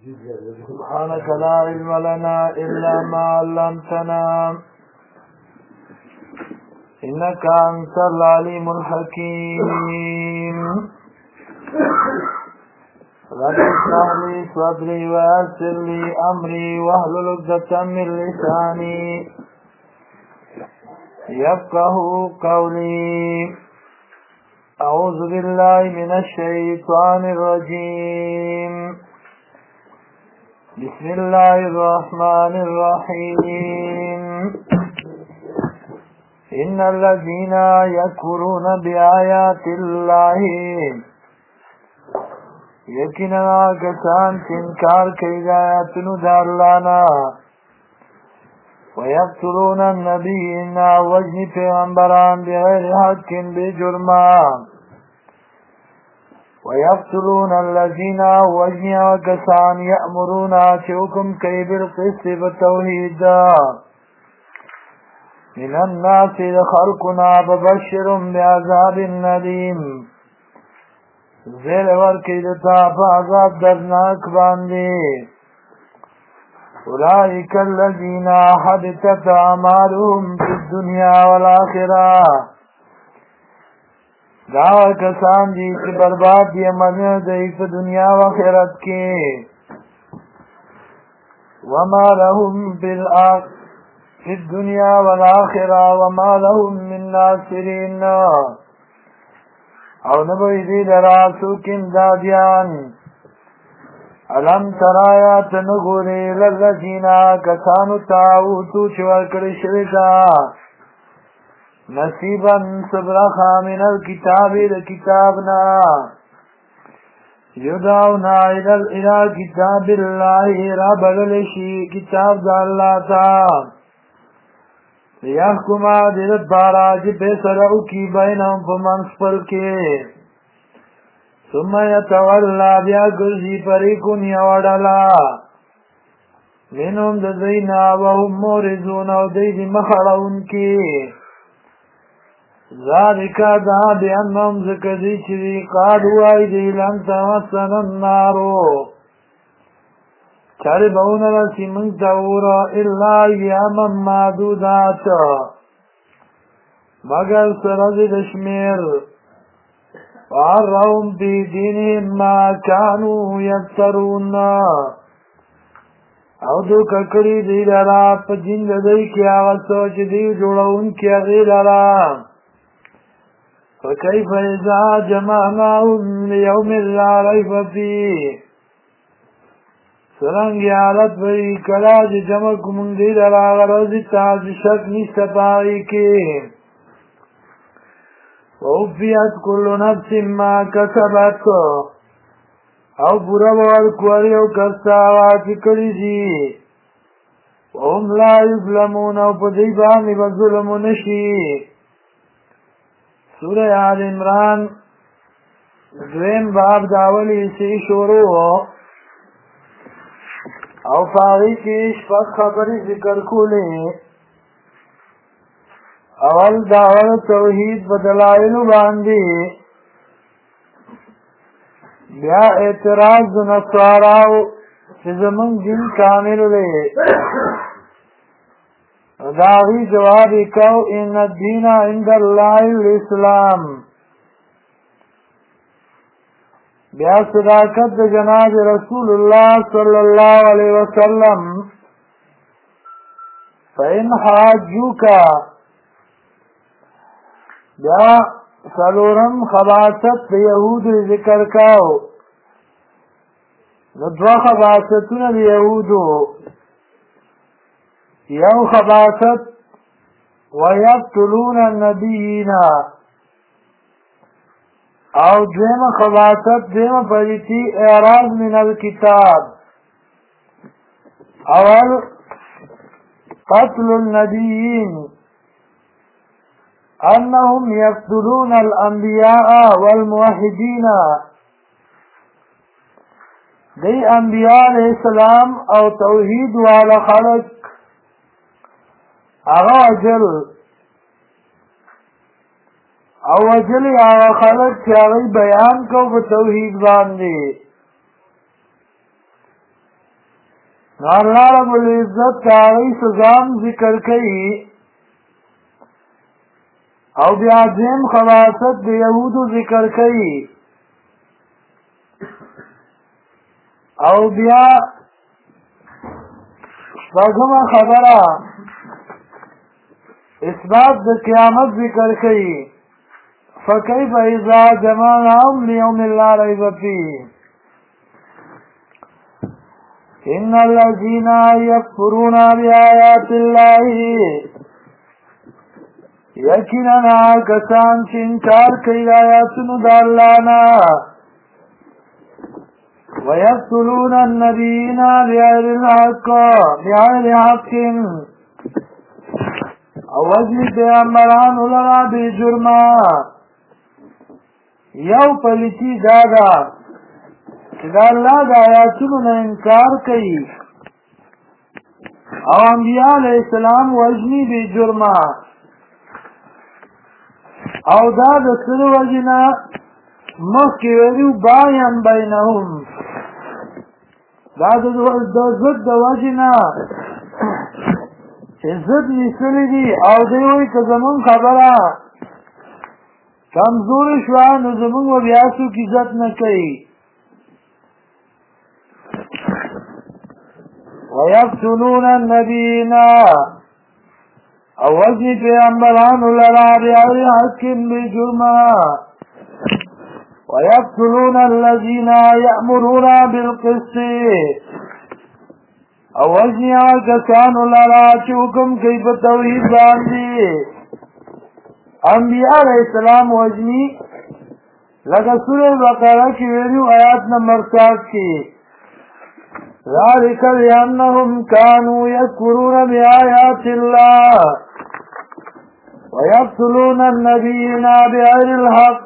سبحانك لا علم لنا إلا ما علمتنا إنك أنت العليم الحكيم. رب اشرح لي صدري ويسر لي أمري واحلل عقدة من لساني يفقهوا قولي. أعوذ بالله من الشيطان الرجيم. بسم الله الرحمن الرحيم. إن الذين يكفرون بآيات الله یقینا کسان چې انکار کوي د آیاتونو د الله نه ويقتلون النبیین وجنی پیغمبران بغیر حق بجرما ويقتلون الذين وجنی کسان یأمرون چې حکم کوي بالقسط بتوحید من الناس خلقنا ببشرهم بعذاب ندیم زیر ورکی دتا پا عذاب دردناک باندی. اولئک الذین حبطت اعمالهم فی الدنیا والآخرہ دا کسان دی چې برباد دی عملونه دی په دنیا و آخرت کې وما لهم فی الدنیا والآخرہ وما لهم من ناصرین او نبوی دی لرا سوکن دادیان. علم ترایات نگوری للذینا کسانو تاوتو چور کری شویتا نصیبا صبرخا من الكتابی لکتابنا یدعونا الى کتاب اللہ را بدلشی کتاب دا اللہ تا لیحکما دیرت بارا جی پیسرعو کی بینام پمانس پر کے ثم یتولا بیا گرزی پریکن یوڑلا منهم دزینا وهم مورزون او دیدی مخڑون کی ذالکا دا بیانم زکدی چوی قادو آئی دی لن تمسن النارو چاری بون رسی منتورا الا ایاما معدودات مگر سرز دشمیر وعرهم بی دینهم ما کانو یفترون او دو ککڑی دی لرا پا جند دی کی آغا سوچ دی جوڑون کی اغیل لرا فکیف ازا جمعناهم لیوم لا ریف فیه سرنگی حالت بئی کلاج جمع کمون دی لرا غرزی تاز شک نیست پائی کی ووفیت کل نفس ما کسبت او پورا ورکواری او کستا آواتی کری دی وهم لا یظلمون او پدیبانی بظلم نشی. سورہ آل عمران دویم باب داولی سی شروع او فاغی کی شفق خبری ذکر کولی. اول دعوت توحید بدلائل باندی بیا اعتراض نصاراو چه زمن جن کامل لے داغی جوابی کو ان الدین عند اللہ الاسلام. بیا صداقت جناب رسول اللہ صلی اللہ علیہ وسلم فإن حاجوکا. بیا سلورم خباست یهود ذکر کاو ندوا خباستون یهودو یو خباست ویقتلون النبیین او دویم خباست دویم پریتی اعراض من الكتاب. اول قتل النبیین انهم يقتلون الانبیاء والموحدین دی انبیاء علیہ السلام او توحید والا خلق اغا اجل او اجل اغا خلق چاگئی بیان کو بتوحید باندی اللہ رب العزت تاغی سزام ذکر کئی او بیا دیم خواست دی یهودو ذکر کئی او بیا شپږم خبره اثبات د قیامت ذکر کئی فکیف اذا جمعناهم لیوم لا ریب فیه ان الذین یکفرون بآیات اللہ یقینا کسان چې انکار کوي آیاتونو د الله نه ويقتلون النبيين بغير الحق او وجل پیغمبران لرا بی جرما یو پلیتی دادا چې دا الله د آیاتونو نه انکار کوي او انبیاء علیہ السلام وجنی بی جرما او دا د سره وجنا مخکې ویلو باین بینهم دا د ضد د وجنا چې ضد نیسلی دي او دی وایي که زمونږ خبره کمزوري شوه نو زمونږ به بیا څوک عزت نه کوي ویقتلون النبیین او وجنی پیغمبرانو لرا بغیر حق بجرما ويقتلون الذين يأمرون بالقسط او وجنی کسانو لرا چې حکم کوي په توحید باندې انبیاء علیہ السلام وجنی لکه سورہ بقرہ کې ویلو آیات نمبر 7 کې ذلك لأنهم كانوا يكفرون بآيات الله ويقتلون النبيين بغير الحق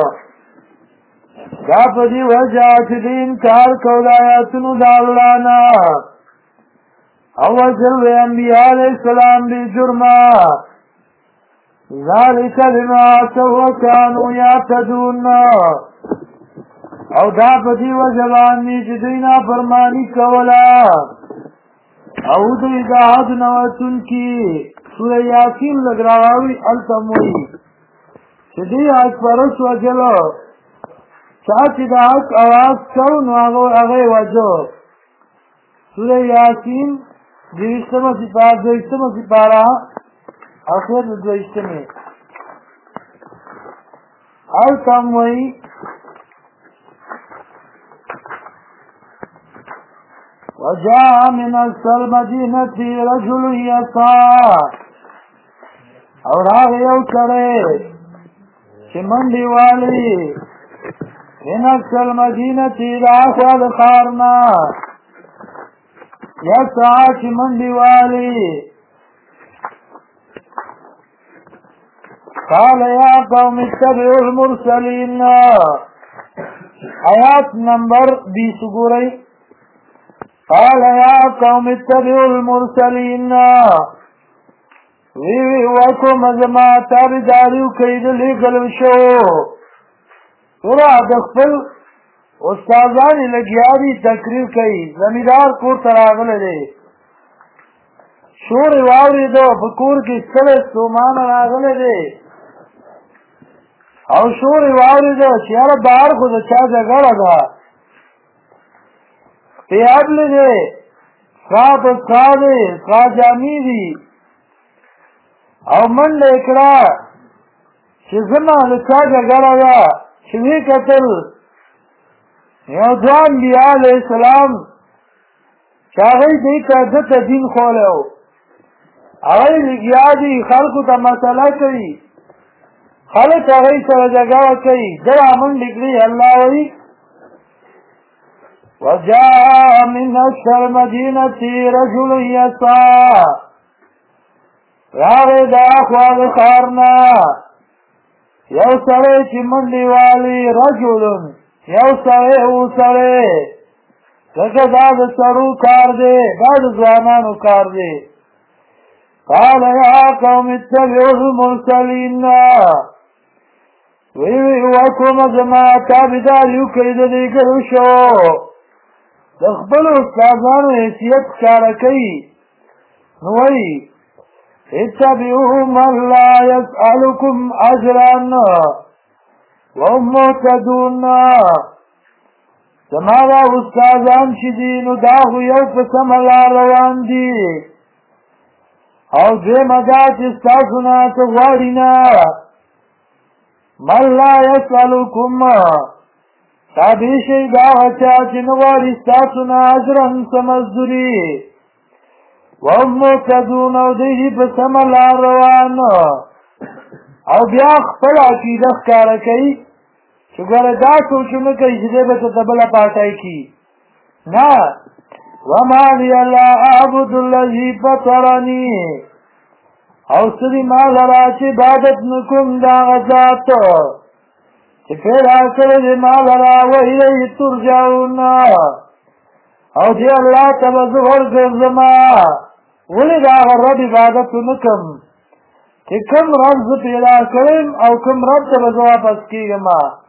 دا پدی وجہ چې د انکار کول آیاتونو د الله نه او وجل انبیاء علیہ السلام بی جرما ذلك بما عصوا وكانوا يعتدون او دا پدی وجہ باندې چې دوی نافرمانی کوله او دوی د عهد نوتون کی سورہ یاسین لګراوي التموي چې دوی حق پرس وجلو چاچی دا حق آواز کو نو هغه وجو سورہ یاسین دویشتمه سپاره اخر دویشتمه التموي وجاء من اقصى المدينة رجل يسعى اور هغه یو سړی چې منډې والي من اقصى المدينة راخوا د ښارنا يسعى چې منډې والي قال يا قوم اتبعوا المرسلين آیات نمبر 20 ګورئ قال يا قوم اتبعوا المرسلين وی وکم زما تابعداریو کوي د لېږل شو ورا د خپل استادان لګیا دي تقریر کوي زمیدار کور ته راغلی دی شور واورېدو په کور کې ستړی ستومان راغلی دی او شور واورېدو چې یاره بهر خو د چا جګړه ده پیابلی دی سات ساده ساجامی دی او من لیکڑا چې زما د چا جګړه ده چې وی کتل یو ځوان انبیاء علیہ السلام چې هغوی دې ته دته دین ښولی و هغوی لګیا دي خلکو ته مسله کوي خلک هغوی سره جګړه کوي ده رامنډې کړي الله وایي وجاء من اقصى المدينة رجل يسعى راغی د اخوا د ښارنا یو سړی چې منډې والي رجل یو سړی سړی لکه دا د سړو کار دی دا د ځوانانو کار دی قال يا قوم اتبعوا المرسلين وی وکوم زما تابعداریو کوي د لېږلو شو د خپلو استادانو حیثیت ښکاره کوي نو وایي اتبعوا من لا يسألكم اجرا وهم مهتدون زما دا استادان چې دي نو دا خو یو په سمه لار روان دي او دویمه دا چې ستاسو نه څه غواړي نه من لا يسألكم تابع شي دا چا چې نه غواړي ستاسو نه اجرا څه مزدوري وهم مهتدون او دوی په سمه لار روان او بیا خپل عقیده ښکاره کوي چې ګوره دا سوچونه کوي چې دی به ته بله پاټی کي نه وما لي لا اعبد الذي فطرني او څه دي ما لره چې عبادت نه کوم د هغه ذات چې پیدا کړی دی ما لره والیه ترجعون او دې الله ته به زه ورګرځم ولې د هغه رب عبادت ونه کړم چې کوم رب زه پیدا کړم او کوم رب ته به زه واپس کېږم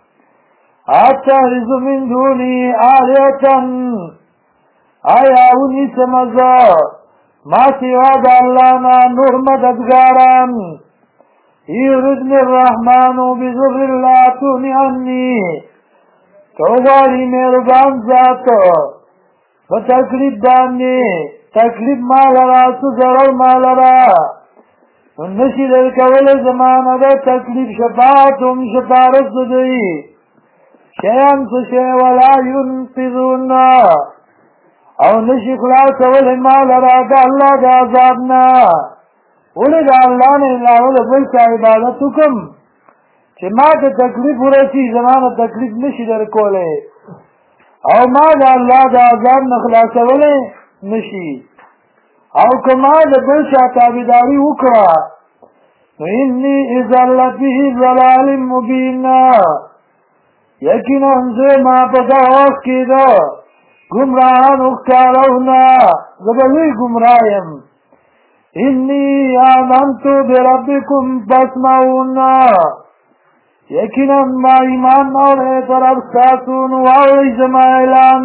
اتخذ من دوني آلهة آیا ونیسم زه ما سوا د الله نه نور مددګاران یردني الرحمن بضر لا تغن عني که وغواړي مهربان ذات په تکلیف باندې تکلیف ما لره څه ضرر ما لره نشي درکولی زما نه د تکلیف شفاعت هم شفارت د دوی شیان څه شی ولا ينقذون او نشي خلاصولی ما لره د الله د عذاب نه ولې د الله نه علاوه د بل چا عبادت وکړم چې ما ته تکلیف ورسي زما نه تکلیف نشي درکولی او ما د الله د عذاب نه خلاصولی نشي او که ما د بل چا تابعداري وکړه نو اني اذا لفي ضلال مبین یقینا زه ما په دغه وخت کې د ګمراهانو ښکارونه زه به لوی ګمراه یم اني آمنت بربکم فاسمعون یقینا ما ایمان راوړی په رب ستاسو نو واورئ زما اعلان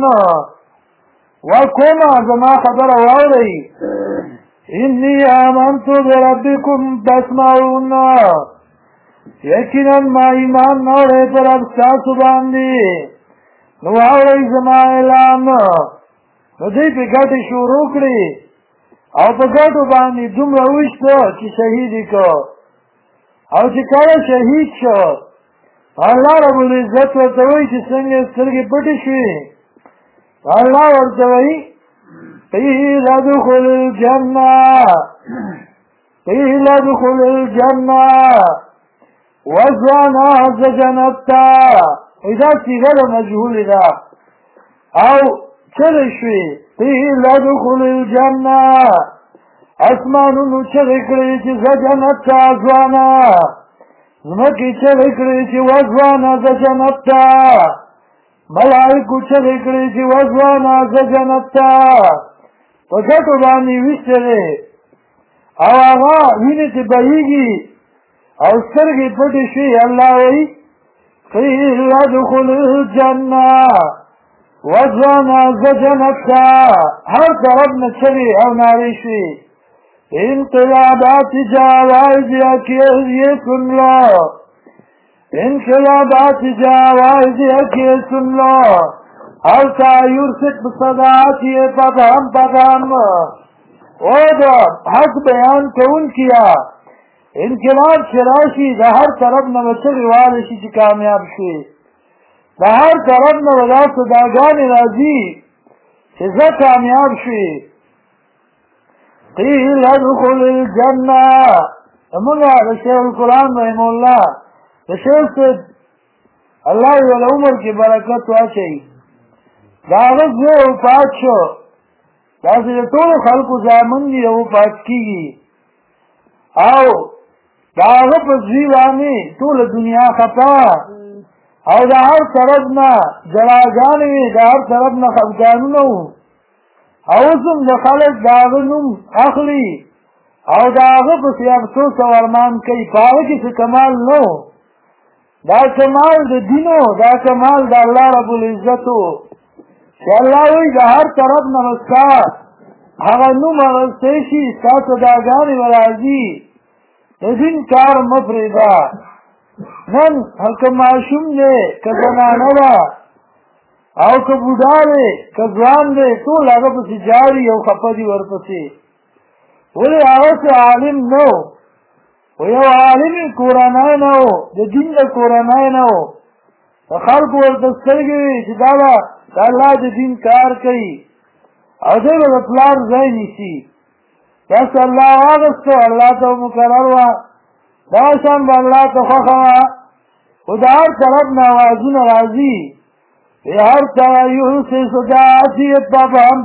وکوما زما خبره واورئ اني آمنت بربکم فاسمعون یقینا ما ایمان راوړی په رب ستاسو باندې نو واورئ زما اعلان نو دوی په ګټې شروع کړي او په ګټو باندې دومره وشته چې شهید یې کړ او چې کله شهید شو الله رب العزت ورته وایي چې څنګه سترګې پټې شوې الله ورته وایي قیل ادخل الجنه قیل ادخل الجنه وزوانا جنت ته دا صيغه مجهول ده او چلے شوی قیل ادخل الجنه اسمانونو چلے کړي چې جنت ته ځوانا نمکی چلے کړي چې وځوانا جنت ته ملائکو چلے کړي چې وځوانا جنت ته په ګټو باندې وشتره او هغه وینې ته بهیږي او سترګې پټې شي الله وایي قیل ادخل الجنه وزوانا زجنتا هر طرف نچلی او ناری شوی انقلابات جاوائز اکی سن لو انقلابات جاوائز اکی سن لو حلتا یرسک بصداعتی پدام او دا حق بیان کون کیا انقلاب شراشی دا هر طرف نمچلی والشی چی کامیاب شوی دا هر طرف نه ودا صداګانې راځي چې زه کامیاب شوې قیل ادخل الجنه موږ د شیخ القرآن رحم الله د شیخ الله یې ول عمر کې برکت واچوي دا هغه زوی وفات شو داسې د ټولو خلکو زامن دي او وفات کېږي او دا هغه په زوی باندې ټوله دنیا خفه او دا هر طرف نه جلاګانې وي دا هر طرف نه خفګانونه وو او اوس هم د خلک د هغه نوم اخلي او د هغه پسې افسوس او ارمان کوي په هغه کې څه کمال نه و دا کمال د دین و دا کمال د الله رب العزت و چې الله وایي د هر طرف نه به ستا هغه نوم اخیستی شي ستا صداګانې به راځي د دین کار مه پرېږده نن که ماشوم دی که زنانه ده او که بوډا دی که ځوان دی ټول هغه پسې جاړي او خفه دي ورپسې ولې هغسې عالم نه و و یو عالمي کورنی نه و د دین د کورنی نه و د خلکو ورته سترګې وي چې دا به د الله د دین کار کوي او دی به د پلار ځای نیسي بس الله واغستو الله ته مقرر وه دغه شان به الله ته خوښه وه خو د هر طرف نه اوازونه راځي هر طرف یوسف صداعتی پفهم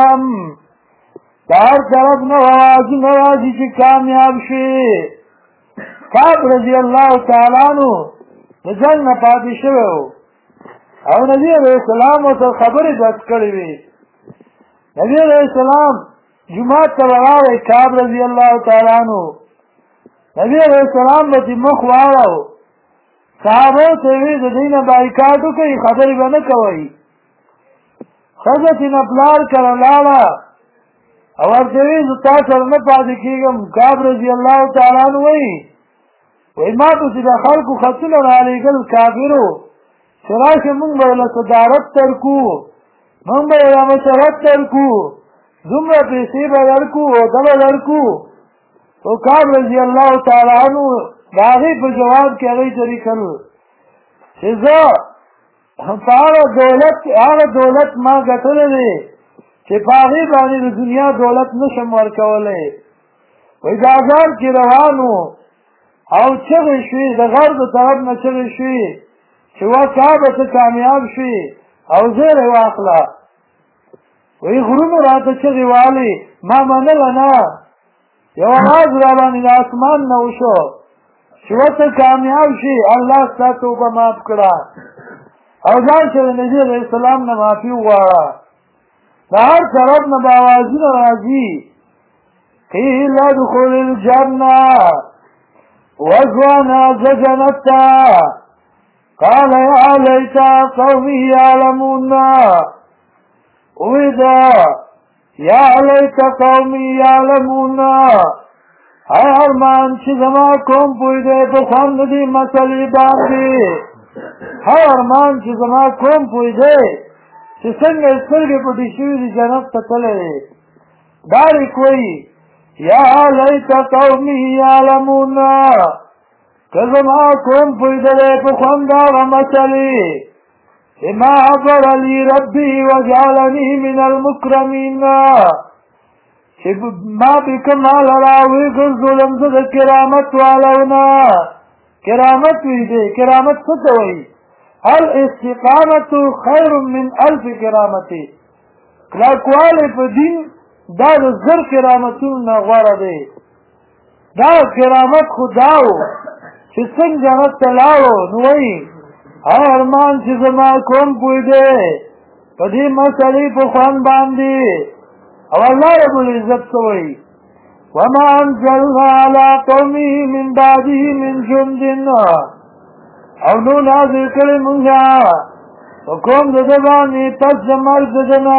د هر طرف نه اوازونه راځي چې کامیاب شي کعب رضی الله تعالی عنہ د جنګ نه پاتې شوی و او نبي علیه السلام ورته خبرې بس کړې وې نبي علیه السلام جمعات ته راغی کعب رضی الله تعالی عنہ نبي علیه السلام به مخ واړو صحابه ته وی د دینه بایکاټ کوي خبرې به نه کوي ښځه تېنه پلار کره لاړه او ورته وی زه تا سره نه پاتې کېږم کعب رضی الله تعالی عنہ وایي ما پسې د خلکو خطونه رالېږل کافرو چې راشه مونږ به یې له صدارت ترکو مونږ به یې له مشرت ترکو دومره پیسې به درکو عهده به درکو خو کعب رضی الله تعالی عنہ د هغې په جواب کې هغوی ته لیکل چې زه په هغه دولت ما ګټلی دی چې په هغې باندې د دنیا دولت نشم ورکولی وایي د اذان کې روان وو او چغې شوې د غر د طرف نه چغې شوې چې وا کعبه ته کامیاب شوې او زیری واخله وایي غرونو راته چغې والې ما منله نه یو اواز را باندې د اسمان نه وشو چې ورته کامیاب شي الله ستا توبه معاف کړه او ځان سره نبي علیه السلام نه معافي وغواړه د هر طرف نه به اوازونه راځي قیل ادخل الجنه وزوانا زجنتا قال يا ليت قومي يعلمون ودا يا ليت قومي يعلمون هر ارمان چې زما کوم پوی دی په خوند دي مسلې باندې هر ارمان چې زما کوم پوی دی چې څنګه سترګې پټې شوي دي جنت ته تللی داري کوي یا لیت قومي یعلمون که زما کوم پوی دی په خوند هغه مسلې بما غفر لي ربي وجعلني من المكرمين چې ما به کمال راوي ګرځولم زه د کرامت والونه کرامت وی دی کرامت څه ته وایي الاستقامت خیر من الف کرامت کلکوالی په دین دا د زر کرامتونو نه غوره دی دا کرامت خو دا و چې څنګه جنت ته لاړو نو وایي هر ارمان چې زما کوم پوی دی په دې مسلې په خوند باندې او الله رب العزت سوئی وما انزلنا على قومه من بعده من جند او نو نازل کړي مونږه حکم د دبانې پس د مرګ دنا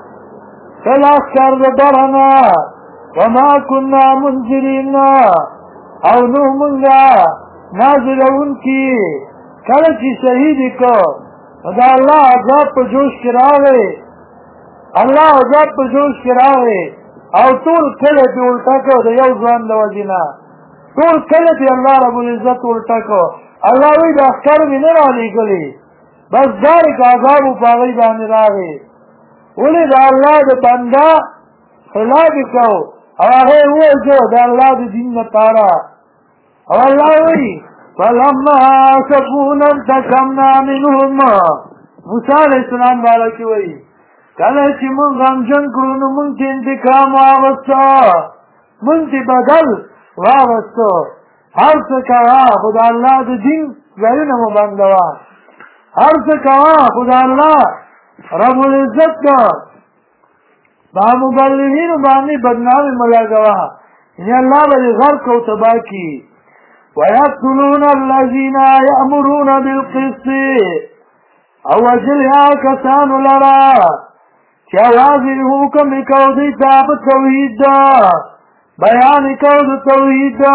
خلاص کار د درنا وما كنا منذرين او نو مونږه نازلون کی کله چې شهید کو دا الله عذاب په جوش کې راغی الله عذاب په جوش کې راغی او ټول کله په الټا کو د یو ځوان د وجینا ټول کله په الله رب العزت الټا کو الله وی د اخر می نه راځي بس دار عذاب په غي باندې راغی ولې د الله د بندا خلاف کو او هغه وځو د الله د دین لپاره او الله وی فلما سبونا انتقمنا منهم موسی علیہ السلام والا کی وی کله چې مونږ غمجن کړو نو مونږ ته انتقام واغسته مونږ ته بدل واغسته هر څه کوه خو د الله د دین ځایونه مو بندوه هر څه کوه خو د الله رب العزت کا دا مبلغینو باندې بدنامي مه لګوه یعنې الله به دې غرق او تباه کي ويقتلون الذين يأمرون بالقسط او وجل یا کسانو لرا چه واضح حکم کو دیتا پا توحید دا بیان کو دا توحید دا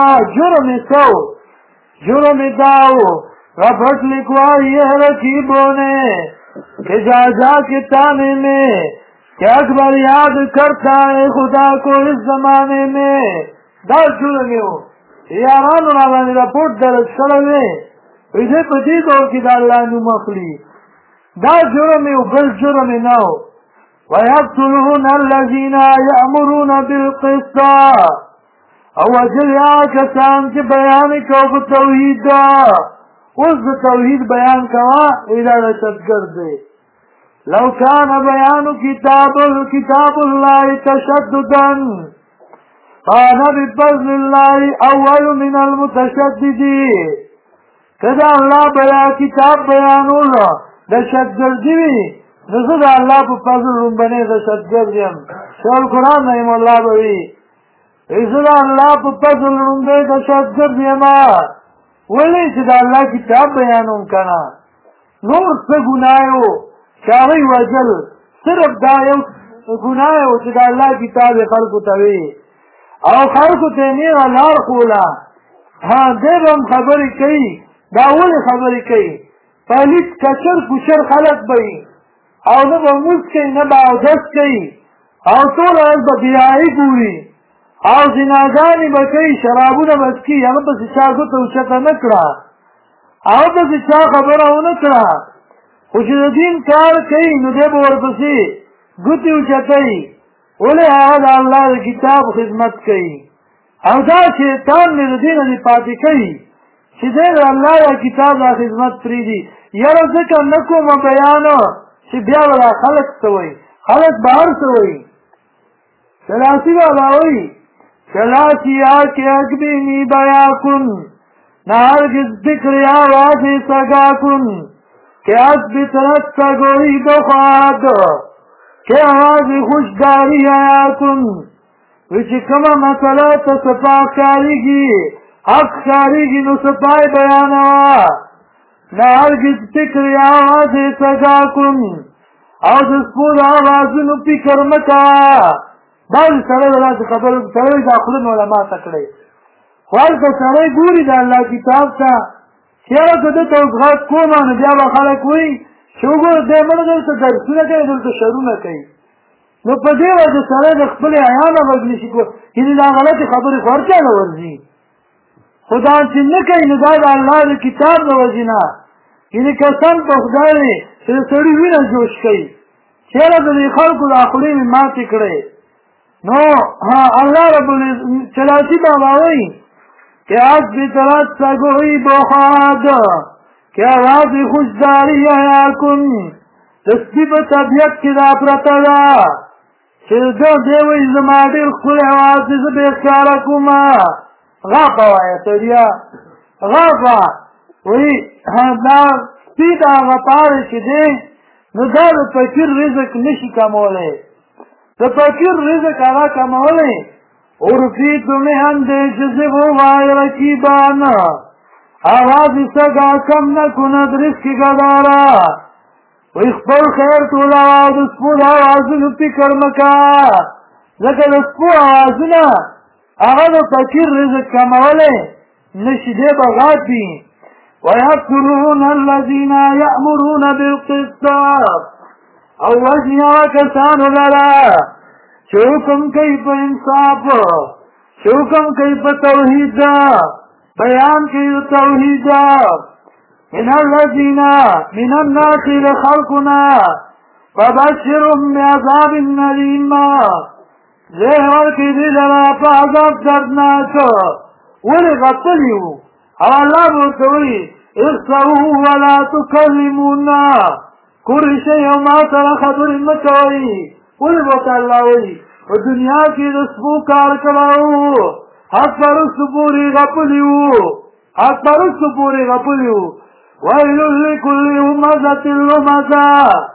جرم داو رفت لکوائی رکیبوں نے کہ جا کے تانے میں کہ اکبر یاد کرتا ہے خدا کو اس زمانے میں دا جرم ہو یارانو نابانی رپورٹ درد شرمے اسے پتی دور کی دا اللہ نو مخلی دا جرم ہو بل جرم نو وَيَقْتُلُونَ الَّذِينَ يَأْمُرُونَ بِالْقِسْطِ او اجل یا کسان چه بیان کو توحید دا اس توحید بیان کوا ادارہ تذکر دے لو کان بیان کتاب اللہ تشددا کان بفضل اللہ اول من المتشددین کدا اللہ بیا کتاب بیانو دشدگر دیوی نزد اللہ پا فضل رنبنے دشدگر دیم شاول قرآن نعیم اللہ بوی عزت اللہ پا فضل رنبے دشدگر دیما ولی چه دا اللہ کتاب بیانون کنا نور سا گناہو چاہی وجل صرف دا یو گناہو چه دا اللہ کتاب خلقو تاوی او خلقو تینیر لار خولا ہاں دیر ہم خبری کئی داولی خبری کئی پہلیت کچر کچر خلق بئی او نبا موز کئی نبا او دست کئی او طول از با بیائی گوری او زناگانی بکی شرابو نبسکی یا نبا سچاکو توچتا نکڑا او با سچا خبرو نکڑا خوشد دین کار کئی ندب ورپسی گتی اوچتای اولی آد اللہ کتاب خدمت کئی او دا شیطان میں دین دی پاتی کئی چی دیر اللہ کتاب دا خدمت پریدی یرا ذکر نکو ما بیانو چی بیا ولا خلق سوئی خلق باہر سوئی سلاسی والا ہوئی سلاسی آکے اکبینی بیا کن نارگز ذکر آواز سگا کن کہ عزب طرف سگوئی دخواد کہ آواز خوشداری آیا کن وچی کما مسئلہ تصفا کاریگی حق کاریگی نو صفائی بیانوا نارگز ذکر آواز سگا کن او دسپود آواز نو پکر مکا بعض سرے والا خبر سرے داخلن علماء تکڑے خوال کا سرے گوری دا اللہ کتاب تا چیرا کدو توقعات کوما نبیابا خلق ہوئی شوگو دے مردل تا درسونا کئی دل تا شرونا کئی نو پا دیو دا سرے دا خپل آیانا بگلی شکو یعنی دا غلط خبر خورچا نورزی خدا چن نکئی ندا دا اللہ دا کتاب نورزینا یعنی کسان پا خدای سری وینا جوش کئی چیرا دا دی خلقو دا خلی میں ماتی کڑے نو ہاں اللہ رب چلاسی بابا ہوئی کہ آج بھی طرح سگوئی بخاد کہ آواز خوشداری آیا کن دستی پا طبیعت کی دا پرتا دا چردو دیوئی زمادر خل آواز سے بیخیارا کما غاقا وایا تریا غاقا وی دا سپید آغا پارش دے نو دا دا پکر رزق نشی کمولے دا پکر رزق آغا کمولے ارفیت میں اندیش سے وہ غائر کی بانا آواز سگا کم نکند رزق گدارا ویخبر خیر طول آواز اسپود آوازن پکر مکا لکہ اسپو آوازنا آغا دا پکر رزق کمولے نشدے بغاتی وَيَقْتُلُونَ الَّذِينَ يَأْمُرُونَ بِالْقِسْطِ او وجنیا کسانو لرا چوکم کئی پا انصاف چوکم کئی پا توحید بیان کئی توحید من الذین من الناس لخلقنا فبشرهم بعذاب علیم زہر کی دیدرا پا عذاب دردناک ولی غطلیو او اللہ بولتوی اخصروا ولا تکلمونا کری شئی او ما سر خبر مکوئی ولی بوتا اللہ وی و دنیا کی دسبو کار کلاو اکبر السپوری غپلیو ویلو لکل امزت اللمزا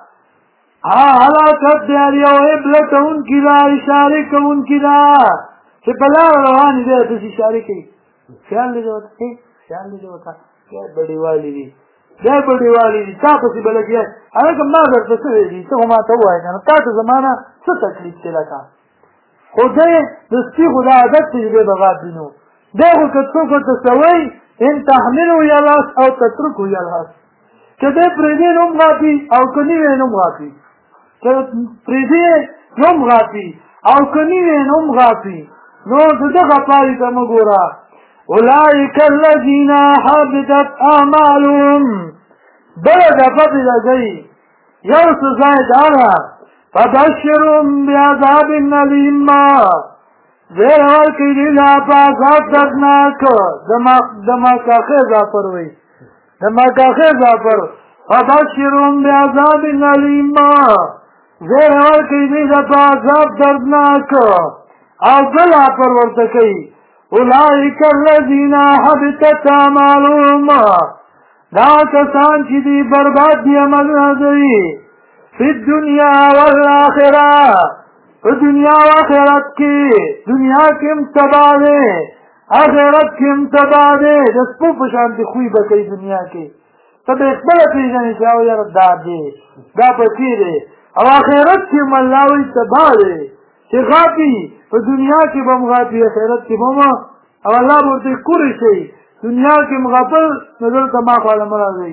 حلاکت دیاری او عبلت ان کی دا اشارک ان کی دا چه پلا روانی دے تس اشارکی خیال لے جو ہوتا کیا بڑی والی دی بیا بډیوالي دي تا پسې به لګیا هلکه ما درته څه ویلي ته خو ما ته ووایه که نه تا ته زما نه څه تکلیف دی لکه خو دی د سپي خو دا عادت دی چې دی به غاپي نو دی خو که څوک ورته څه وایي ان تحمله یلهث او تترکه یلهث که دی پرېږدي نو هم غاپي او که نه وی نو هم غاپي که پرېږدي نو هم غاپي او که نه وی نو هم غاپي نو د ده غپاري ته مه ګوره اولئک الذین حبطت اعمالهم بله دفعه پې لګوي یو څه ځای دا ده فبشرهم بعذاب علیم زیر ورکړي دوی له په عذاب دردناک د مکاخې زعفر وایي د مکاخې زعفر فبشرهم بعذاب علیم زیر ورکړي دوی له په عذاب دردناک او بل عفر ورته کوي اولئک الذین حبطت اعمالهم دا کسان چې دی برباد دي عملونه دوی فی الدنیا والآخرة په دنیا و آخرت کې دنیا کې هم تباه دی آخرت کې هم تباه دی د سپو په شانتې خوی به کوي دنیا کې ته به خپله پېژنې چې او یاره دا دی دا پکې دی او آخرت کې هم الله وایي تباه دی چې غاپي په دنیا کې به هم غاپي آخرت کې به هم او الله به ورته کورې شي دنیا کې هم غاپل نو دلته ما خواله مه راځئ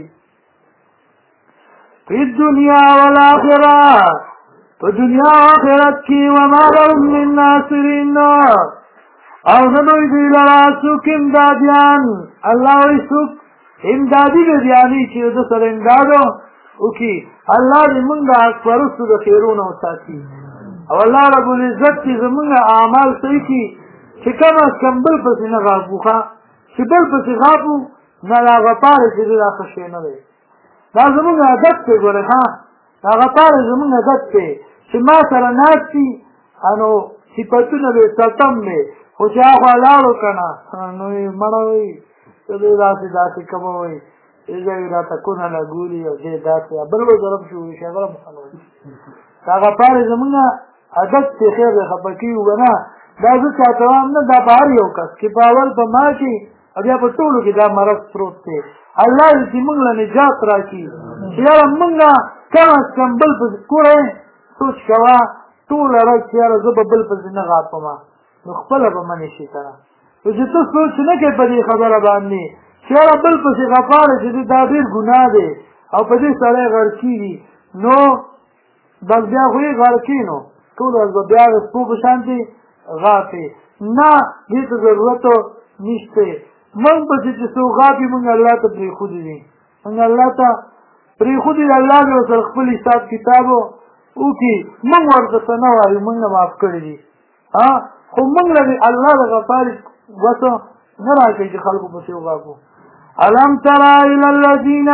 فی الدنیا والآخرة په دنیا او آخرت کې وما لهم من ناصرین او نه دوی دوی لره څوک امدادیان الله وایي څوک امدادي ګردیاني چې د سره امداد وکړي الله دې موږ د حق پرستو د خیرونه وساتي او الله رب العزت چې زموږ اعمال صحیح کړي چې کم از کم بل پسې نه غاپو چې بل پسې غاپو نه د هغه پاره چې دا ښه شی نه دی دا زموږ عادت دی ګورې ها د هغه پاره زموږ عادت دی چې ما سره ناست دي نو صفتونه به ستم دی خو چې هغه لاړو که نه نو یې مړه وایي ته دې داسې کومه وایي دې ځای راته کونه لګولي او دې داسې بل به ضرب شو وایي شغله مخنه وایي د هغه پاره زموږ عادت دی خیر دی خفه کېږو به نه دا زه چاته وایم نه دا په هر یو کس کې په اول په ما کې او بیا په ټولو کې دا مرض پروت دی الله دې چې موږ له نجات راکړي چې یاره موږ کم از کم بل پسې ګورئ سوچ کوه ټوله ورځ چې یاره زه به بل پسې نه غاپمه نو خپله به منې شي که نه نو چې ته سوچ نه کوې په دې خبره باندې چې یاره بل پسې غپاړې چې دا ډېر ګناه دی او په دې سړی غر کېږي نو بس بیا خو یې غر کړي نو ټوله ورځ به بیا د سپو په شانتې غاپې نه دې ته ضرورت نشته موږ پسې چې څوک غاپي موږ الله ته پرېښودي دي موږ الله ته پرېښودي دي الله دې ورسره خپل حساب کتاب وکړي موږ ورته څه نه وایو موږ نه معاف کړي دي خو موږ له الله د غفاري وسه نه راکوي چې خلکو پسې وغاپو الم تر الی الذین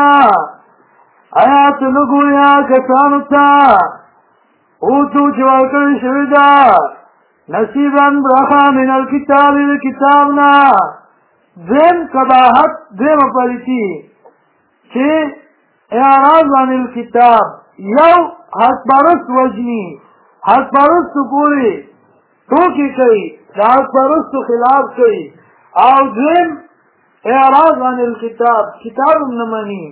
آیا ته نه ګورې کسانو ته اوتو چې ورکړل شوي ده نصیبا برخه من الکتاب د کتاب نه ذم قباحت ذم پلیتی چې اعراض عن الكتاب یو حق پرست وجنی حق پرست پوری ټوکی کوي د حق پرستو خلاف کوي او ذم اعراض عن الكتاب کتاب نه مني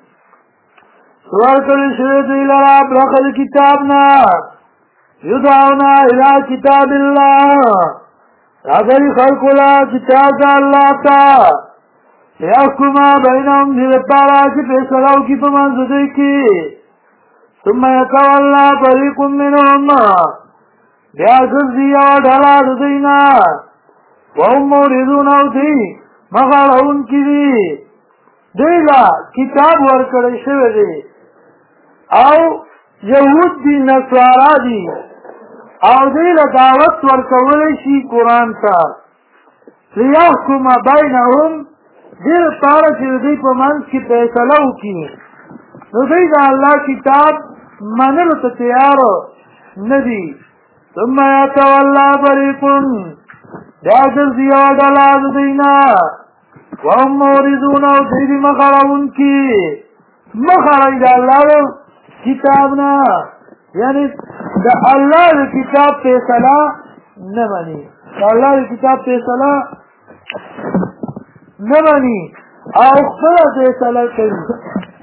ورکړل شوی دی لره برخه د کتاب نه یدعونا الى کتاب الله راغلی خلقو لا کتاب دا اللہ تا لیحکما بینهم دیر پارا چی پیسلاو کی پمانز دی کی ثم یتولا فریق منهم بیا گزی و ڈھلا دینا وهم موردون او دی مغارون کی دی دیلا کتاب ورکڑی شوی دی او یهود دی نصارا دی او دی له دعوت ورکولی شي قرآن ته لیحکم بینهم دې لپاره چې دوی په منځ کې فیصله وکړي نو دوی د الله کتاب منلو ته تیار نه دي ثم یتولا فریق بیا ګرځي یوه ډله د دوی نه وهم موردون او دوی دې مخ اړوونکي مخ اړوي د الله کتاب نه یعنی د الله د کتاب فیصله نه مني د الله د کتاب فیصله نه مني او خپله فیصله کوي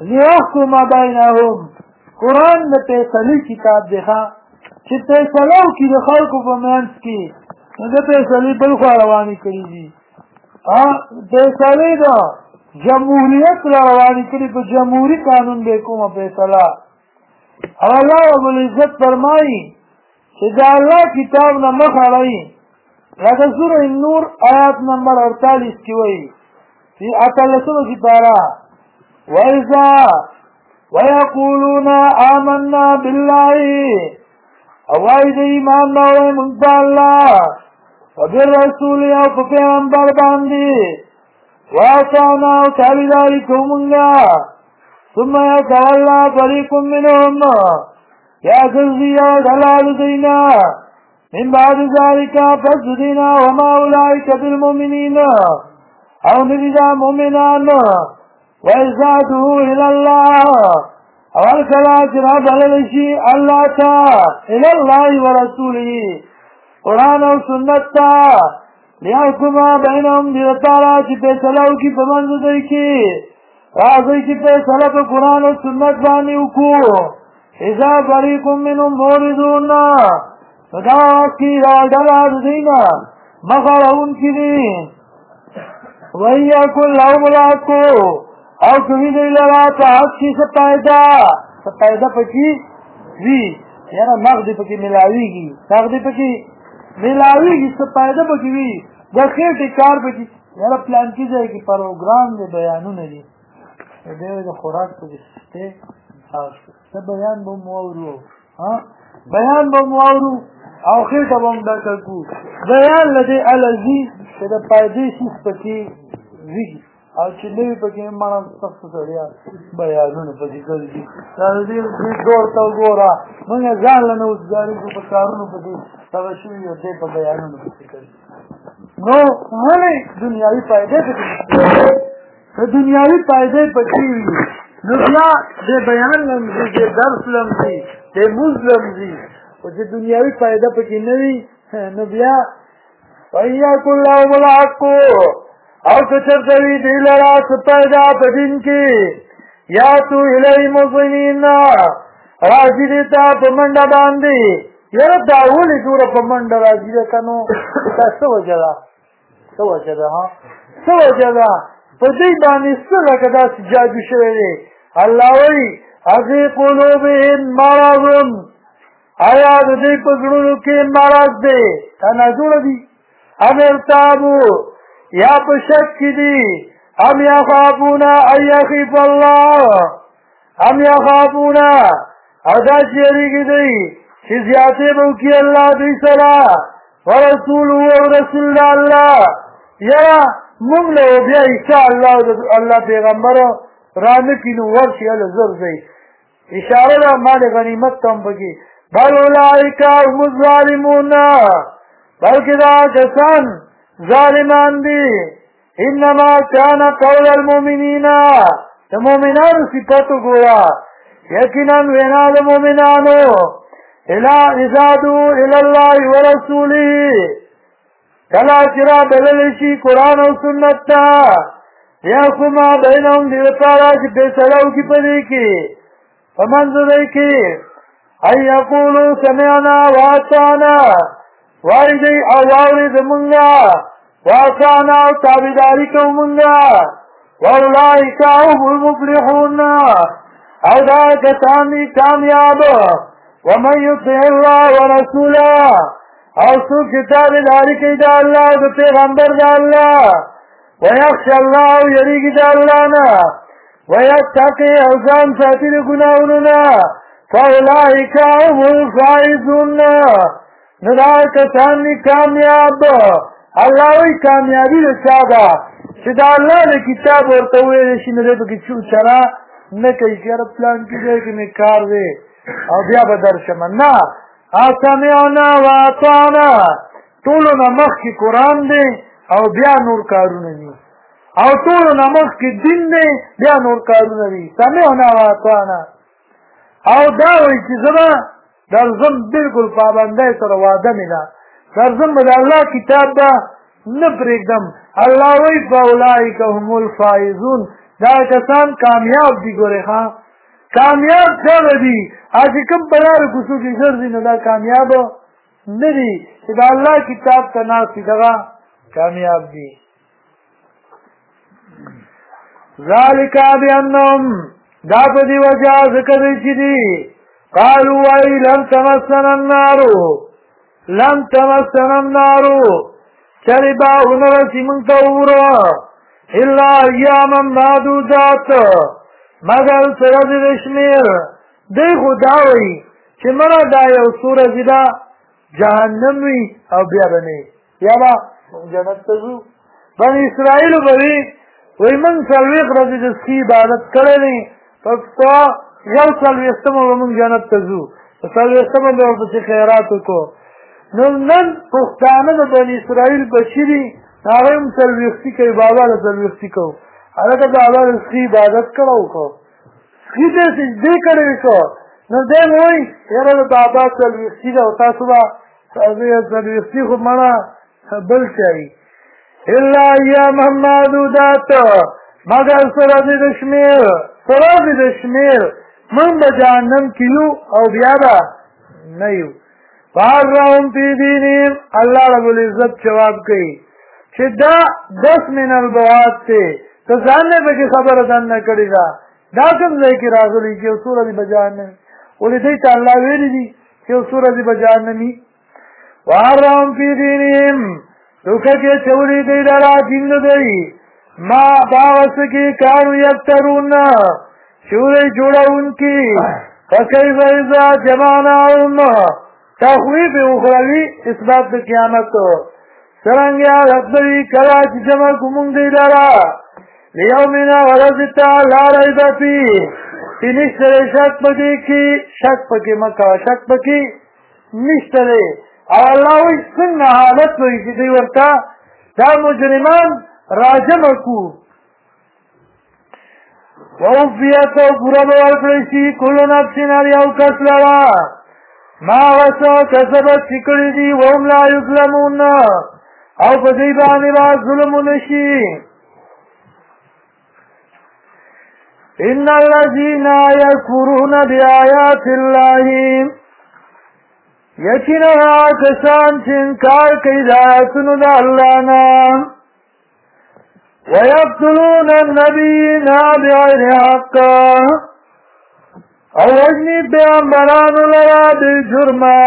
ليحكم بينهم قرآن د فیصلې کتاب دی چې فیصله وکړي د خلکو په منځ کې نو د فیصلې بل خوا روانې کړي دي فیصلې د جمهوریت را روانې کړي په جمهوري قانون به کومه فیصله او الله رب العزت فرمایي چې د الله کتاب نه مخ اړوي لکه سوره نور آیات نمبر 48 کې وایي في 18 سپاره ويقولون آمنا بالله اوائد ایمان نوے منطا اللہ وبالرسول او پیغمبر باندی واتانا تابداری کومنگا ثم يتولى فريق منهم يا كذبي دلال دينا من بعد ذلك فاسدنا وما أولئك بالمؤمنين او نبدا مؤمنان وإزاده إلى الله اول کلا چرا بللشی اللہ تا الى اللہ ورسوله قرآن و سنت تا لیحکما بینهم دیرتارا چی پیسلاو کی پمنز دی کی رازی چی پیسلا پا قرآن و سنت بانی اکو اذا فریقم منهم موردون فداواز کی راڈلاد دینا مخارون کی دین وَإِيَّكُمْ لَهُمُ الْحَقُّ او کوي دی لرا ته حق کی سپایده پکی وی یاره نقد پکی ملاویږي نقد پکی ملاویږي سپایده پکی وی د خیر کار پکی یاره پلان کی ځای کی پروګرام دی بیانونه دي د خوراک پکی ته څه بیان به مورو بیان به مورو او خیر ته هم دکو بیان لدی الذی چې د پایدې شي پکی وی او چې نوی پکې مانا سخت سړیا بیانونه پکې کوي دا دې دور تا وګوره موږ ځان له اوسګاری په کارونو پکې تاسو شوی یو دې په بیانونه پکې کوي نو ولې دنیاوی فائدې پکې دنیاوی فائدې پکې وي نو بیا دې بیان لمزي دې درس لمزي دې مسلم دي او چې دنیاوی فائدې پکې نه وي نو بیا وَيَا كُلَّ وَلَعَقُّ او کچر دوی دی لرا سپیدا پدین کی یا تو الہی مظلمین راجی دیتا پمنڈا باندی یار داولی دورا پمنڈا راجی دیتا نو سو جدا پدی بانی سلکدا سجاجو شویدی اللہ وی ازی قلوبهم مرضم آیا دی پزرونو کی مرض دی تانا جوڑ دی امیر تابو یا پشک کی دی ام یخافونا ان یخیف اللہ ام یخافونا ادا چیری کی دی چی زیادے بوکی اللہ دی سرا ورسولو ورسول اللہ یا مملو بیا عیسیٰ اللہ پیغمبر رانکینو ورشی الزر دی اشارہ مال غنیمت تم بگی بل اولائکا هم الظالمون بلکہ دا کسان ظالمان دی انما کان قول المؤمنین المؤمنان صفتو گویا یقینا وینا المؤمنانو اذا دعوا الى الله ورسوله کلا چرا بللشی قرآن و سنت تا یحکما بینهم دیوتارا چی پیسلاو کی پدی کی فمنظر کی ان یقولو سمعنا واتانا وائی دی اواوری دمونگا واتانا و تابداری کومونگا واللائکا هم المفلحون او دا کتانی کامیاب ومن یطع اللہ ورسولا او سو کتاب داری کی دا اللہ دا پیغمبر دا اللہ ویخش اللہ یریگی دا اللہ نا ویتقی اوزان ساتیر گناوننا فاولائکا هم الفائزون ندا کسانی کامیاب اللہ وی کامیابی رسادا چدا اللہ نے کتاب ورطوئے رشی ندے پا کچھو چرا نکی کر پلان کی جائے کہ میں کار دے او بیا بدر شمن نا آسامیانا و آتانا طولو نمخ کی قرآن دے او بیا نور کارون دی او طولو نمخ کی دن دے بیا نور کارون دی سامیانا و آتانا او داوی چی زما درزم بالکل پابنده سر وعده مینا درزم بدا اللہ کتاب دا نپریکدم اللہ وی فاولائک هم الفائزون دا کسان کامیاب دي ګورې ښا کامیاب څنګه دي چې کوم په لارو کوڅو کې ګرځي نو دا کامیاب نه دي چې د الله کتاب ته ناست دي دغه کامیاب دي ذالک بأنهم دا په دې وجه ذکر چې دي قالوا وای لم تمسنا النار چربا ونرسی من تورا الا ایاما معدودات مگر سرد دشمیر دی خداوی چه منا دا یو سورج دا جهنم وی او بیا بنی یا با جنت تزو بن اسرائیل بوی وی من سلویق رضی دسکی عبادت کرنی پکتا یو سلویستم و من جنت تزو سلویستم و پسی خیراتو کو نن پښتانه د بنی اسرائیل بشری هغه هم سلویختی کوي بابا له سلویختی کو هغه د بابا له عبادت کړو کو دې دې کړی کو نو دې وای یاره د بابا سلویختی دا تاسو با سلویختی خو مړه بل شي الا یا محمد ذات مگر سره دې شمیر من به جهنم کیو او بیا با نه یو فارهم فی دینیم اللہ رب العزت جواب کئی چه دا 10 من البوات تے تو زاننے پہ کی خبر ادن نہ کری دا کم زی کی راغلی کہ سورہ دی بجاننے اولی دیتا اللہ ویلی دی کہ سورہ دی بجاننی فارهم فی دینیم روکہ کے چولی دی دارا دین دی ما باوس کی کانو یکترون شوری جوڑا ان کی فکیف اذا جمعناهم تخویف اخروی اثبات د قیامت سرنگیا ربدوی کراچ جمع کمونگ دی دارا لیومنا ورزتا لا ریب فی نشتر شک پکی کی شک پکی مکا شک پکی نشتر او اللہ وی سنگ حالت وی چیزی ورطا دا مجرمان راجم کو ووفیت و پورا بوار پریسی کلو نفسین الیو کس لوا ما وسا کسبت چکڑی دی وهم لا یظلمون او پدیبانی با ظلم نشی ان الذین یکفرون بآیات اللہ یقینا کسان چې انکار کوي د آیاتونو د الله نه ويقتلون النبیین بغیر حق او وجنی پیغمبران لرا بالجرمه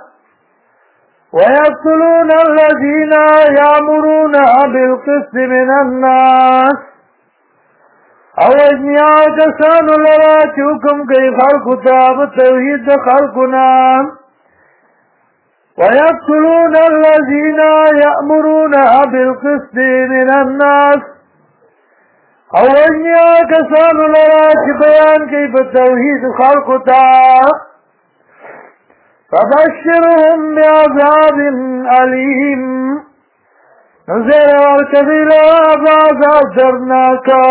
ويقتلون الذين يأمرون بالقسط من الناس او وجنی آکسان لرا چوکم کئی خلقتا بتوحید خلقنا ويقتلون الذين يأمرون بالقسط من الناس او وجنی آکسان لرا چی بیان کئی بتوحید خلقتا فبشرهم بعذاب علیم نزیر والکبیل بعذاب درناکا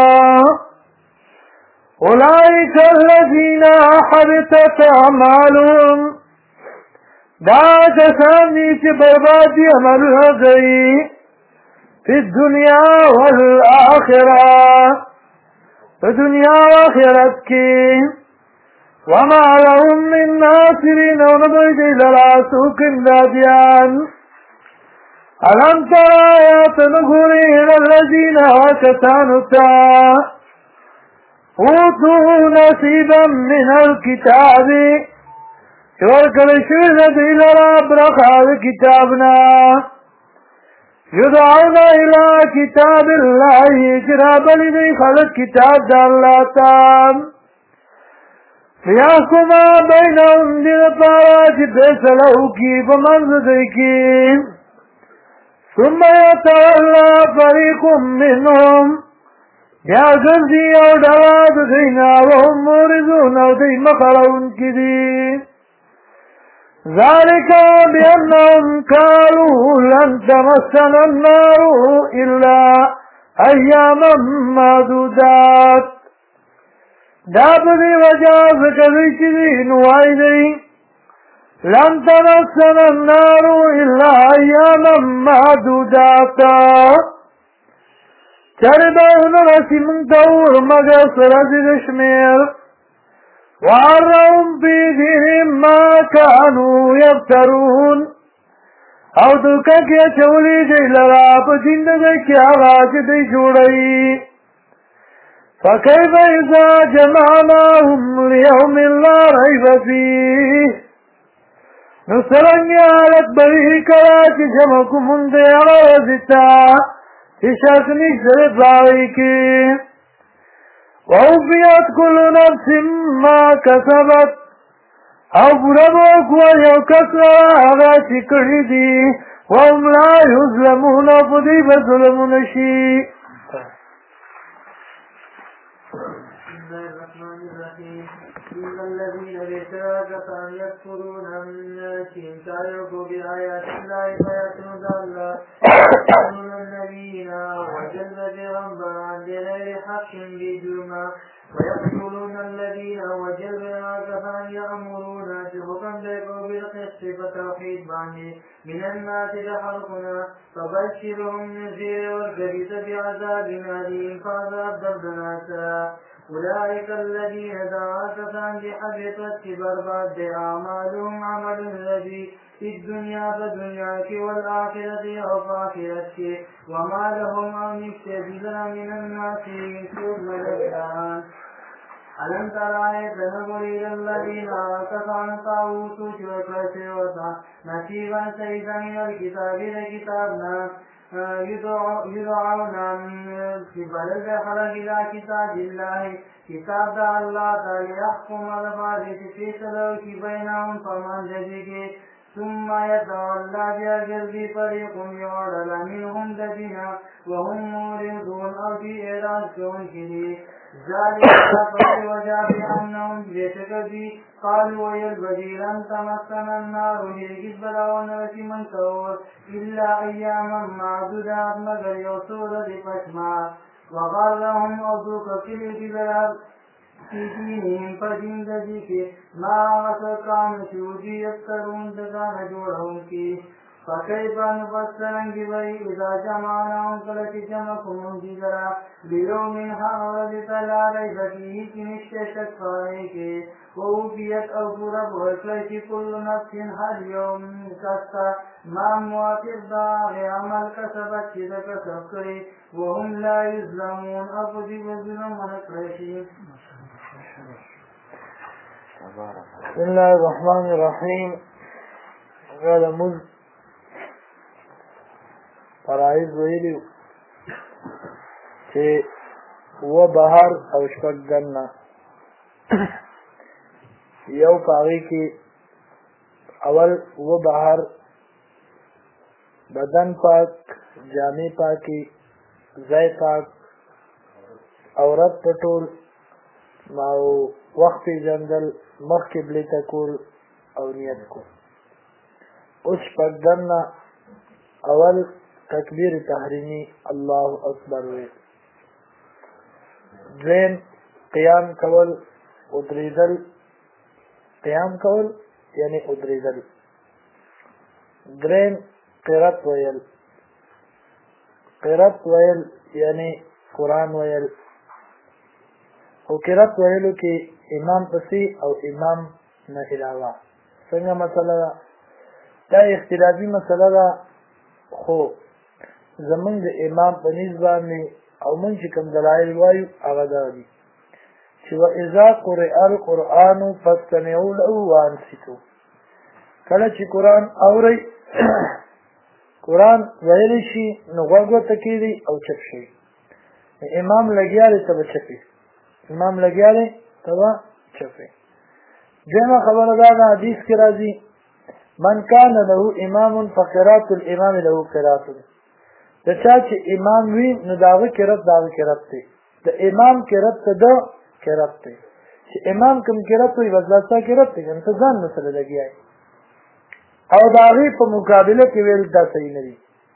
اولئک الذین حبطت اعمالهم دا کسانی چی بربادی عملها گئی فی الدنیا والآخرہ فی دنیا و آخرت کی وما لهم من ناصرین ونبید للاسوک امدادیان الم تر آیات نگوری الذین آکتانتا اوتوا نصیبا من الكتاب چورکل شوید دیلرا برخاد کتابنا یدعون الى کتاب اللہ جراب لدی خلق کتاب دا اللہ تام لیاکما بینهم دل پارا چی بیسلہو کی بمنز دیکی ثم یتولا فریق منهم یا گردی او ڈواد دینا وهم مورزون او دی مخرون کی دی ذالک بأنهم قالوا لن تمسنا النار الا ایاما معدودات دا پدی وجہ ذکری چیزی نوائی دی لن تمسنا النار الا ایاما معدودات چرې به ونه رسي موږ ته اور مګر سرزي د شمېر وعرهم فی دینهم ما کانوا یفترون او دوکه کې اچولي دی لرا په دین د دوی کې هغه چې دوی جوړوي فکیف اذا جمعناهم لیوم لا ریب فیه نو څرنګه حالت به وي کله چې جمع کړو موږ د هغه ورځې ته چې شک نشته په هغې کې ووفیت کل نفس ما کسبت او پوره به وکړه یو کس هغه چې کړي دي وهم لا یظلمون او په دوی به ظلم ونه شي إن الذين بشراكة يكفرون مناتهم تعرفوا بآيات الله فيأتون الله يقتلون النبيين وجلد بغنبرا بغير حق بجرما ويقتلون الذين وجلد كفرا يأمرون بحكم بيقوا بالقسط فتوحيد بعني من الناس لحرقنا فبشرهم نذير والكبيس بعذاب أليم فعذاب دردناسا أولئك الذين دعاك بحبطت برباد أعمالهم عمل الذي في الدنيا فدنياك والآخرة أو فآخرتك وما لهم أن يستجدنا من الناس ثم الإحسان ألم تر نظر إلى الذين كفروا طاغوت وكسوة نصيبا سيدا من الكتاب لكتابنا يدعون في بلد خلق إلى كتاب الله كتاب الله تعالى يحكم الفارس في سلوك بينهم فمن جدك ثم يتولى بأجل فريق يعلل منهم دجنا وهم موردون أو في إعراض كونكه ذلك فقد وجاء بأنهم بيتكذي قالوا ويلبدي لن تمسنا النار هرگز بلاون رسی من کور إلا أياما معدودات مگر يوصول لپشما وغرهم أوضوك كلي بلاد في دينهم فدين دجيك ما غسقان شودي يفترون دگان جوڑهم کی فكيف نفسرن بي إذا جمعناهم كلت جمعكم جزرا بيوم حاول فلا ريب فيه كنشت شكفائك ووفيت أوفرب وكلت كل نفس هل يوم كسا ما موافق داغ عمل كسبت شد كسبكري وهم لا يظلمون أفضي وظلم ونكرشين بسم الله الرحمن الرحيم قال مذ فرائض ویلیو چې و بهر او شپږ دنه یو پاغي کې اول و بهر بدن پاک جامع پاکی ځای پاک عورت پټول او وخت جندل مخ قبله تکول او نیت کو اوس شپږ دنه اول تکبیر تحریمی الله اکبر وی دویم قیام کول ادریدل قیام کول یعنی ادریدل دریم قرات ویل یعنی قرآن ویل او قرات ویلو کې امام پسې او امام نه علاوه څنګه مسله دا اختلافي مسله ده خو زمون د امام په نسبت او من چې کوم دلایل وایو هغه دا دي چې واذا قرئ القرآن فاستمعوا له وانصتوا کله چې قرآن اوري قرآن ویل شي نو غوږ ته کېږي او چپ شي امام لګیاله ته چپي امام لګیاله ته چپي دغه خبره دا حدیث کې راځي من كان له امام فقرات الامام له قرات د چا چې امام وي نو داغه قرات دی د امام قرات ته د قرات دی چې امام کوم قرات وي وځه قرات دی ته ځان مسله لګیای او داغه په مقابله کې ویل دا صحیح نه دي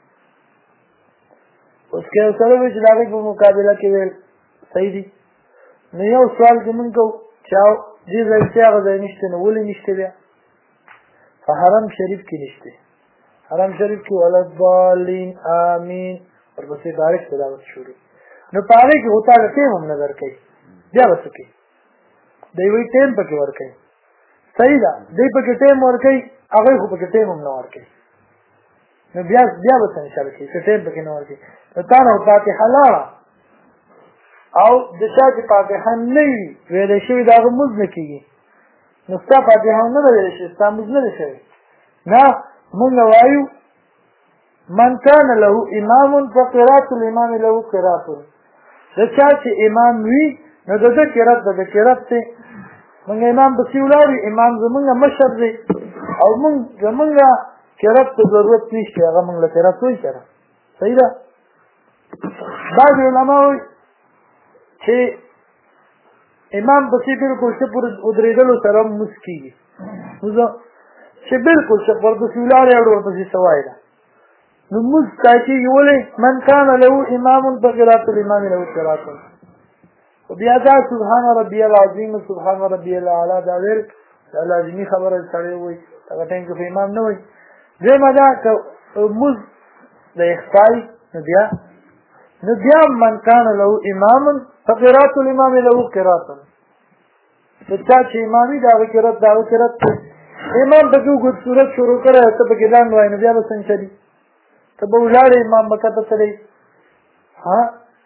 اوس کې سره چې داغه په مقابله کې ویل صحیح دي نو یو سوال کې مونږ چاو دې ځای ته هغه نشته نو ولې نشته بیا فحرم شریف کې نشته حرم شریف کې ولد بالین امین ورپسې بارک تلاوت شروع نو پاره کې هوتا د ټیم هم نظر کوي بیا وڅ کوي دی وی ټیم پکې ور کوي صحیح ده دی پکې ټیم ور کوي هغه خو پکې ټیم هم نه ور کوي نو بیا وڅ ان شاء الله چې ټیم پکې نه ور کوي تا نو فاتحه لاړه او د چا چې فاتحه نه وي ویل شوی دا موږ نه کیږي نو ستا فاتحه نه ویل شي ستا موږ نه شي نه موږ وایو من كان له امام فقراءة الامام له قراءة د چا چې امام وي نو د قرات د قرات ته موږ امام بسیولاري امام زمونږ مشر دی او موږ قرات ته ضرورت نشته هغه موږ له قرات وایي سره صحیح ده بعض علماء وایي چې امام بسی بالکل څه پر ودرېدلو سره مسکیږي چې بالکل څه پر بسیولاري او ورپسې سوای ده نو موږ تاکي ولې من كان له امام فقراءة الامام له قراءة وبیا دا سبحان ربي العظیم سبحان ربي الاعلى دا ور لازمي خبره سره وي هغه ټیم کې امام نه وي زما دا موږ د اخفای نو بیا من كان له امام فقراءة الامام له قراءة چې چې امامي دا قرات امام په ګوت صورت شروع کړه ته په ګلان وای نو بیا به څنګه چلی ته به ولاړې امام مکه ته تللی ها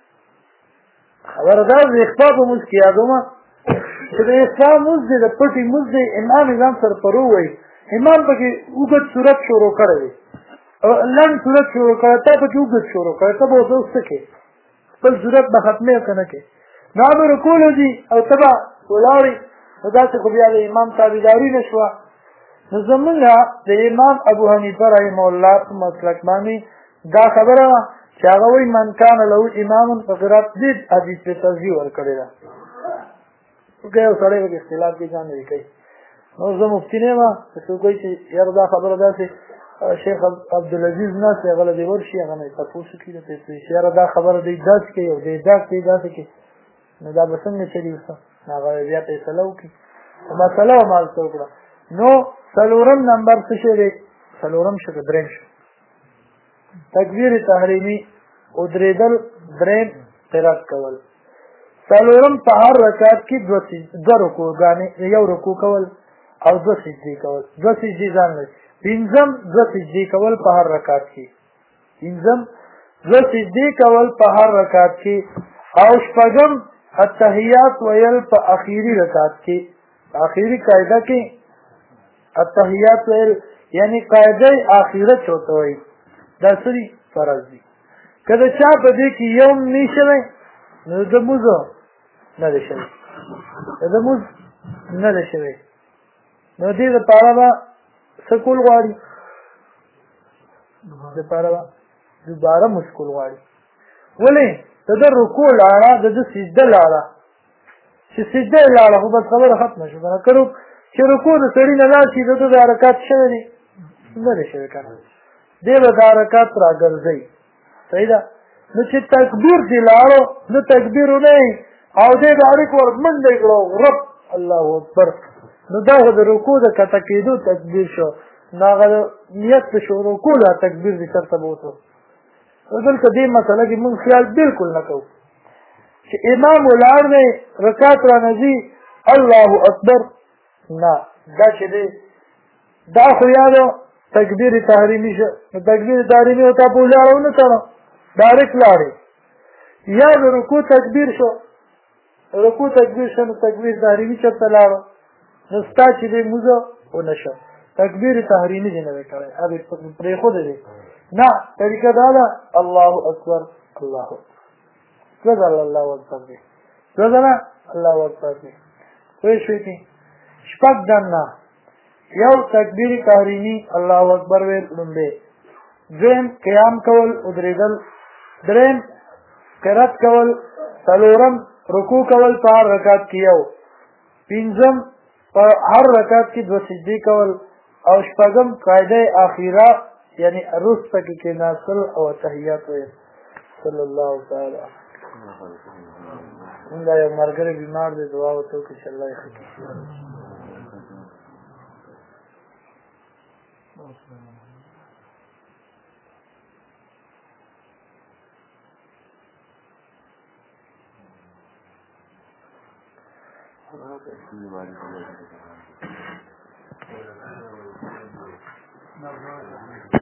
خبردار د اخفا په موږ کې یادومه چې د اخفا موږ د پټي موږ د امام نظام سره پرو وای امام په ګوت صورت شروع کړه لن صورت شروع کړه ته په ګوت شروع کړه ته به وسه کې خپل صورت به ختمه کنه کې نو به رکوع دي او تبع ولاړې دا څه خو بیا د امام تابعداري نشوه نو زمونږه د امام ابو حنیفه رحمه الله په مسلک باندې دا خبره چې هغه وایي من کان له امام فقرات دې حدیث په تصحیح ورکړی ده اوکې یو سړی په اختلاف کې ځان نه کوي نو زه مفتي نه ما څه کوي چې یاره دا خبره ده چې شیخ عبدالعزیز ناس هغه له ورشي هغه نه تاسو کې ته چې یاره دا خبره دی داس کې او دی داس کې نو دا به څنګه چلی وسه هغه بیا فیصله وکړي مسله مال څوکړه نو څلورم نمبر څه شی دی څلورم شو دریم شو تکبیر تحریمی او درېدل دریم قرات کول څلورم په هر رکعت کې دوه رکوعګانې یو رکوع کول او دوه سجدې کول دوه سجدې ځان لري پنځم دوه سجدې کول په هر رکعت کې پنځم دوه سجدې کول په هر رکعت کې او شپږم التحیات ویل په اخیری رکعت کې اخیری قاعده کې التحیات ویل یعنی قاعده اخیرت ہوتا وي دا سری فرض دي کله چا په دې کې یو نشوي نو د موزه نه شي د موز نه شي نو دې لپاره با سکول غواړي لپاره دوباره مشکل غواړي ولې د رکوع لاړه د سجده لاړه چې سجده لاړه خو بس خبره ختمه شو کنه کړو چې رکوع د سړي نه لاړ شي د حرکت شوی دی نه شي کنه دې به د حرکت راګرځي صحیح ده نو چې تکبیر دی لاړو نو تکبیر نه او دې د اړیک ور منډه کړو رب الله اکبر نو دا د رکوع د کته کېدو تکبیر شو ناغه نیت شو رکوع لا تکبیر دې ترته بوته دلته دې مسله کې مونږ خیال بالکل نه کوو چې امام ولار دی رکعت را نزي الله اکبر نه دا چې دی دا خو یادو تکبیر تحریمی شو تکبیر تحریمی او تا په لاړو نه کړو ډایرکټ لاړې یا د رکوع تکبیر شو رکوع تکبیر شو تکبیر تحریمی چرته لاړو نو ستا چې دی موزه او نشو تکبیر تحریمی دی نه وکړي هغه پرې خو دی نه طریقه دا ده الله اکبر الله اکبر الله اکبر دی الله اکبر دی کوئی شي دي شپږ دنا یو تکبیر تحریمی الله اکبر ویل لومبه دویم قیام کول او درېدل دریم قرات کول څلورم رکوع کول په هر رکعت کې یو پنځم په هر رکعت کې دوه سجدې کول او شپږم قاعده اخیره یعنی عروس پکې کې ناصل او تحیات وي صلی الله تعالی دا یو مرګره بیمار دی دعا وکړو چې الله یې ښه کړي Gracias.